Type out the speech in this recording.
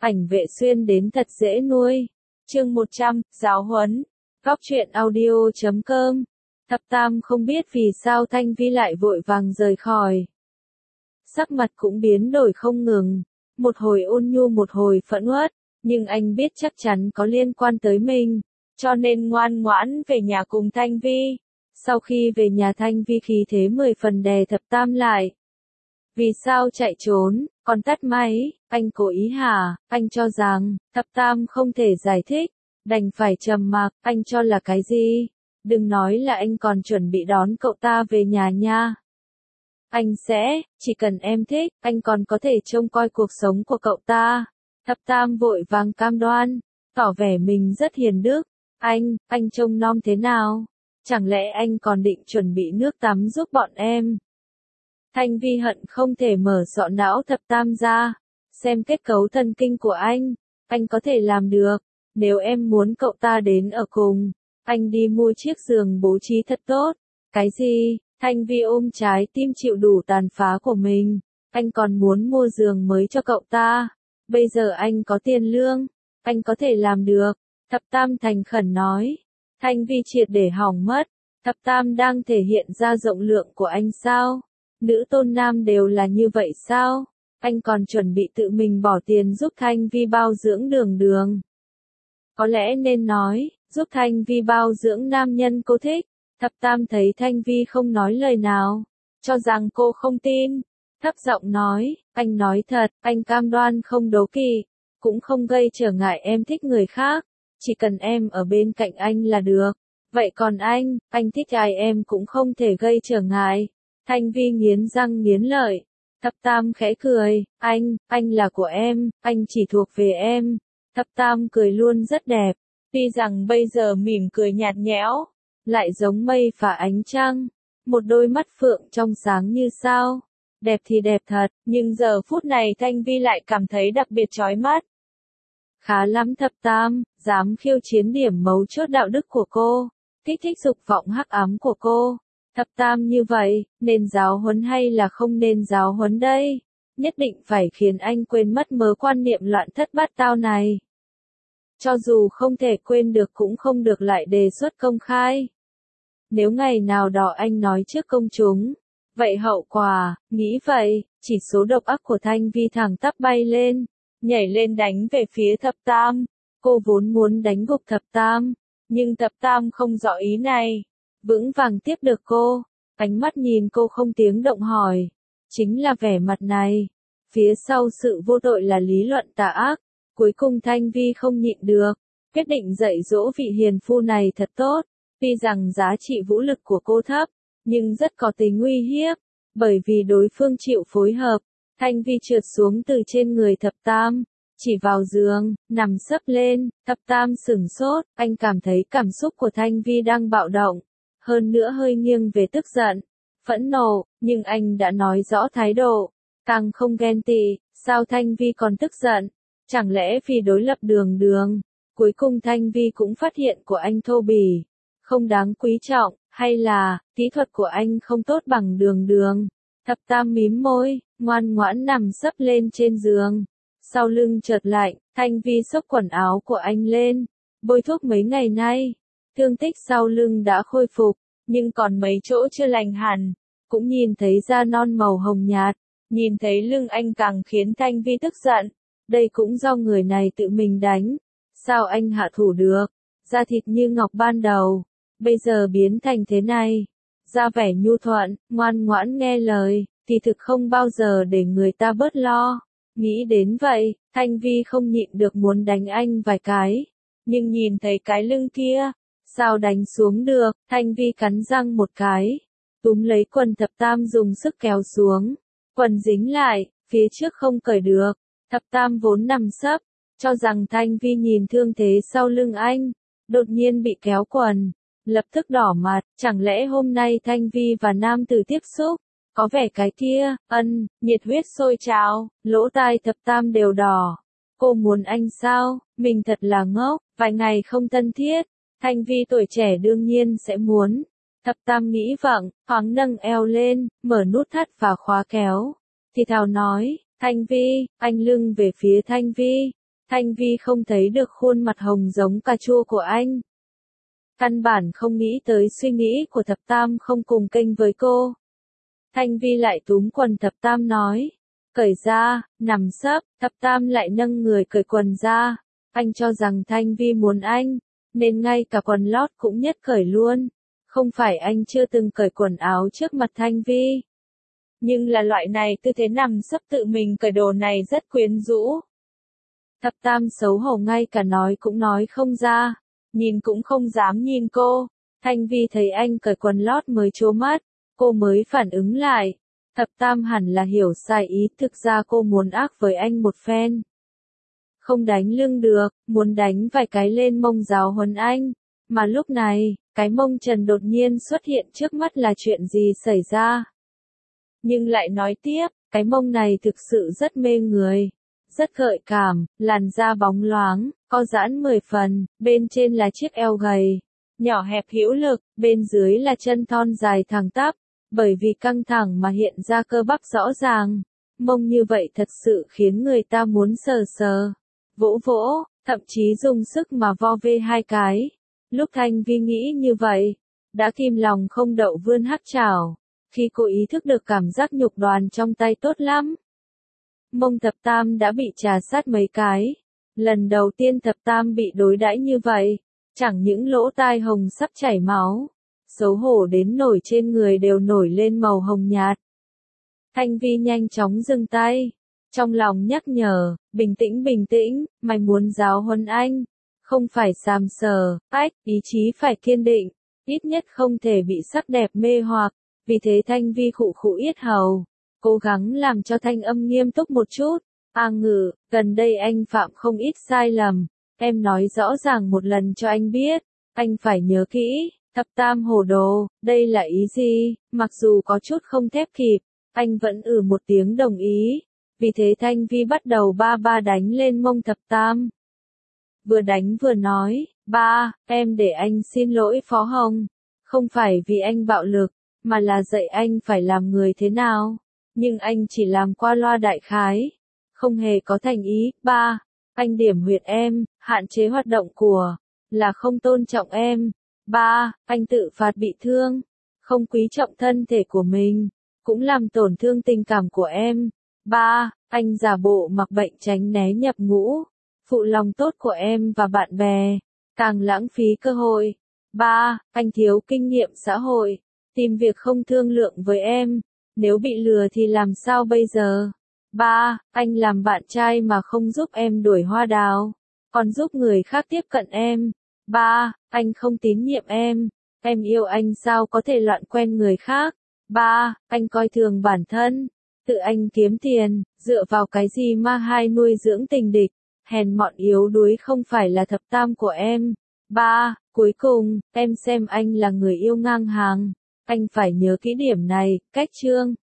Ảnh vệ xuyên đến thật dễ nuôi. Chương 100, giáo huấn. Góc truyện audio.com. Thập Tam không biết vì sao Thanh Vi lại vội vàng rời khỏi. Sắc mặt cũng biến đổi không ngừng, một hồi ôn nhu một hồi phẫn uất, nhưng anh biết chắc chắn có liên quan tới mình, cho nên ngoan ngoãn về nhà cùng Thanh Vi. Sau khi về nhà Thanh Vi khí thế 10 phần đè Thập Tam lại. Vì sao chạy trốn, còn tắt máy, anh cố ý hả? Anh cho rằng, Thập Tam không thể giải thích, đành phải trầm mặc, anh cho là cái gì? Đừng nói là anh còn chuẩn bị đón cậu ta về nhà nha. Anh sẽ, chỉ cần em thích, anh còn có thể trông coi cuộc sống của cậu ta. Thập Tam vội vàng cam đoan, tỏ vẻ mình rất hiền đức. Anh trông nom thế nào? Chẳng lẽ anh còn định chuẩn bị nước tắm giúp bọn em? Thanh Vi hận không thể mở sọ não Thập Tam ra, xem kết cấu thần kinh của anh có thể làm được. Nếu em muốn cậu ta đến ở cùng, anh đi mua chiếc giường bố trí thật tốt. Cái gì? Thanh Vi ôm trái tim chịu đủ tàn phá của mình. Anh còn muốn mua giường mới cho cậu ta. Bây giờ anh có tiền lương, anh có thể làm được. Thập Tam thành khẩn nói. Thanh Vi triệt để hỏng mất. Thập Tam đang thể hiện ra rộng lượng của anh sao? Nữ tôn nam đều là như vậy sao? Anh còn chuẩn bị tự mình bỏ tiền giúp Thanh Vi bao dưỡng Đường. Có lẽ nên nói, giúp Thanh Vi bao dưỡng nam nhân cô thích. Thập Tam thấy Thanh Vi không nói lời nào, cho rằng cô không tin. Thấp giọng nói, anh nói thật, anh cam đoan không đố kỵ, cũng không gây trở ngại em thích người khác. Chỉ cần em ở bên cạnh anh là được. Vậy còn anh thích ai em cũng không thể gây trở ngại. Thanh Vi nghiến răng nghiến lợi. Thập Tam khẽ cười, anh là của em, anh chỉ thuộc về em. Thập Tam cười luôn rất đẹp, tuy rằng bây giờ mỉm cười nhạt nhẽo, lại giống mây phả ánh trăng, một đôi mắt phượng trong sáng như sao. Đẹp thì đẹp thật, nhưng giờ phút này Thanh Vi lại cảm thấy đặc biệt chói mắt. Khá lắm Thập Tam, dám khiêu chiến điểm mấu chốt đạo đức của cô, kích thích dục vọng hắc ám của cô. Thập Tam như vậy, nên giáo huấn hay là không nên giáo huấn đây? Nhất định phải khiến anh quên mất mớ quan niệm loạn thất bát tao này. Cho dù không thể quên được cũng không được lại đề xuất công khai. Nếu ngày nào đó anh nói trước công chúng, vậy hậu quả, nghĩ vậy, chỉ số độc ác của Thanh Vi thẳng tắp bay lên, nhảy lên đánh về phía Thập Tam. Cô vốn muốn đánh gục Thập Tam, nhưng Thập Tam không rõ ý này, vững vàng tiếp được cô, ánh mắt nhìn cô không tiếng động hỏi, chính là vẻ mặt này. Phía sau sự vô tội là lý luận tà ác. Cuối cùng Thanh Vi không nhịn được, quyết định dạy dỗ vị hiền phu này thật tốt. Tuy rằng giá trị vũ lực của cô thấp, nhưng rất có tính uy hiếp, bởi vì đối phương chịu phối hợp. Thanh Vi trượt xuống từ trên người Thập Tam, chỉ vào giường, nằm sấp lên. Thập Tam sửng sốt, anh cảm thấy cảm xúc của Thanh Vi đang bạo động, hơn nữa hơi nghiêng về tức giận, phẫn nộ, nhưng anh đã nói rõ thái độ, càng không ghen tị. Sao Thanh Vi còn tức giận? Chẳng lẽ vì đối lập Đường? Cuối cùng Thanh Vi cũng phát hiện của anh thô bỉ, không đáng quý trọng, hay là kỹ thuật của anh không tốt bằng Đường? Thập Tam mím môi, ngoan ngoãn nằm sấp lên trên giường. Sau lưng chợt lạnh, Thanh Vi xốc quần áo của anh lên, bôi thuốc mấy ngày nay, thương tích sau lưng đã khôi phục, nhưng còn mấy chỗ chưa lành hẳn, cũng nhìn thấy da non màu hồng nhạt. Nhìn thấy lưng anh càng khiến Thanh Vi tức giận. Đây cũng do người này tự mình đánh. Sao anh hạ thủ được? Da thịt như ngọc ban đầu, bây giờ biến thành thế này. Da vẻ nhu thuận, ngoan ngoãn nghe lời, thì thực không bao giờ để người ta bớt lo. Nghĩ đến vậy, Thanh Vi không nhịn được muốn đánh anh vài cái. Nhưng nhìn thấy cái lưng kia, sao đánh xuống được? Thanh Vi cắn răng một cái, túm lấy quần Thập Tam dùng sức kéo xuống. Quần dính lại, phía trước không cởi được. Thập Tam vốn nằm sấp, cho rằng Thanh Vi nhìn thương thế sau lưng anh, đột nhiên bị kéo quần, lập tức đỏ mặt. Chẳng lẽ hôm nay Thanh Vi và nam tử tiếp xúc, có vẻ cái kia, nhiệt huyết sôi trào, lỗ tai Thập Tam đều đỏ. Cô muốn anh sao? Mình thật là ngốc, vài ngày không thân thiết, Thanh Vi tuổi trẻ đương nhiên sẽ muốn. Thập Tam nghĩ vọng, thoáng nâng eo lên, mở nút thắt và khóa kéo. Thì thào nói, Thanh Vi, anh lưng về phía Thanh Vi. Thanh Vi không thấy được khuôn mặt hồng giống cà chua của anh. Căn bản không nghĩ tới suy nghĩ của Thập Tam không cùng kênh với cô. Thanh Vi lại túm quần Thập Tam nói. Cởi ra, nằm sấp, Thập Tam lại nâng người cởi quần ra. Anh cho rằng Thanh Vi muốn anh, nên ngay cả quần lót cũng nhất cởi luôn. Không phải anh chưa từng cởi quần áo trước mặt Thanh Vi. Nhưng là loại này tư thế nằm sấp tự mình cởi đồ này rất quyến rũ. Thập Tam xấu hổ ngay cả nói cũng nói không ra, nhìn cũng không dám nhìn cô. Thanh Vi thấy anh cởi quần lót mới trố mắt, cô mới phản ứng lại. Thập Tam hẳn là hiểu sai ý, thực ra cô muốn ác với anh một phen. Không đánh lưng được, muốn đánh vài cái lên mông giáo huấn anh. Mà lúc này, cái mông trần đột nhiên xuất hiện trước mắt là chuyện gì xảy ra? Nhưng lại nói tiếp, cái mông này thực sự rất mê người. Rất gợi cảm, làn da bóng loáng, co giãn 10 phần, bên trên là chiếc eo gầy, nhỏ hẹp hữu lực, bên dưới là chân thon dài thẳng tắp, bởi vì căng thẳng mà hiện ra cơ bắp rõ ràng. Mông như vậy thật sự khiến người ta muốn sờ sờ, vỗ vỗ, thậm chí dùng sức mà vo ve hai cái. Lúc Thanh Vi nghĩ như vậy, đã kìm lòng không đậu vươn hắc chảo, khi cô ý thức được cảm giác nhục đoàn trong tay tốt lắm. Mông Thập Tam đã bị trà sát mấy cái. Lần đầu tiên Thập Tam bị đối đãi như vậy, chẳng những lỗ tai hồng sắp chảy máu, xấu hổ đến nổi trên người đều nổi lên màu hồng nhạt. Thanh Vi nhanh chóng dừng tay, trong lòng nhắc nhở, bình tĩnh, mày muốn giáo huấn anh, không phải sàm sờ, ý chí phải kiên định, ít nhất không thể bị sắc đẹp mê hoặc, vì thế Thanh Vi khụ khụ yết hầu. Cố gắng làm cho thanh âm nghiêm túc một chút. Ngự, gần đây anh phạm không ít sai lầm. Em nói rõ ràng một lần cho anh biết. Anh phải nhớ kỹ. Thập Tam hồ đồ, đây là ý gì? Mặc dù có chút không thép kịp, anh vẫn một tiếng đồng ý. Vì thế Thanh Vi bắt đầu ba đánh lên mông Thập Tam. Vừa đánh vừa nói, ba, em để anh xin lỗi Phó Hồng. Không phải vì anh bạo lực, mà là dạy anh phải làm người thế nào. Nhưng anh chỉ làm qua loa đại khái, không hề có thành ý. Ba, anh điểm huyệt em, hạn chế hoạt động của, là không tôn trọng em. Ba, anh tự phạt bị thương, không quý trọng thân thể của mình, cũng làm tổn thương tình cảm của em. Ba, anh giả bộ mặc bệnh tránh né nhập ngũ, phụ lòng tốt của em và bạn bè, càng lãng phí cơ hội. Ba, anh thiếu kinh nghiệm xã hội, tìm việc không thương lượng với em. Nếu bị lừa thì làm sao bây giờ? Ba, anh làm bạn trai mà không giúp em đuổi hoa đào, còn giúp người khác tiếp cận em. Ba, anh không tín nhiệm em yêu anh sao có thể loạn quen người khác. Ba, anh coi thường bản thân, tự anh kiếm tiền, dựa vào cái gì mà hai nuôi dưỡng tình địch, hèn mọn yếu đuối không phải là Thập Tam của em. Ba, cuối cùng, em xem anh là người yêu ngang hàng, anh phải nhớ kỹ điểm này, cách chương.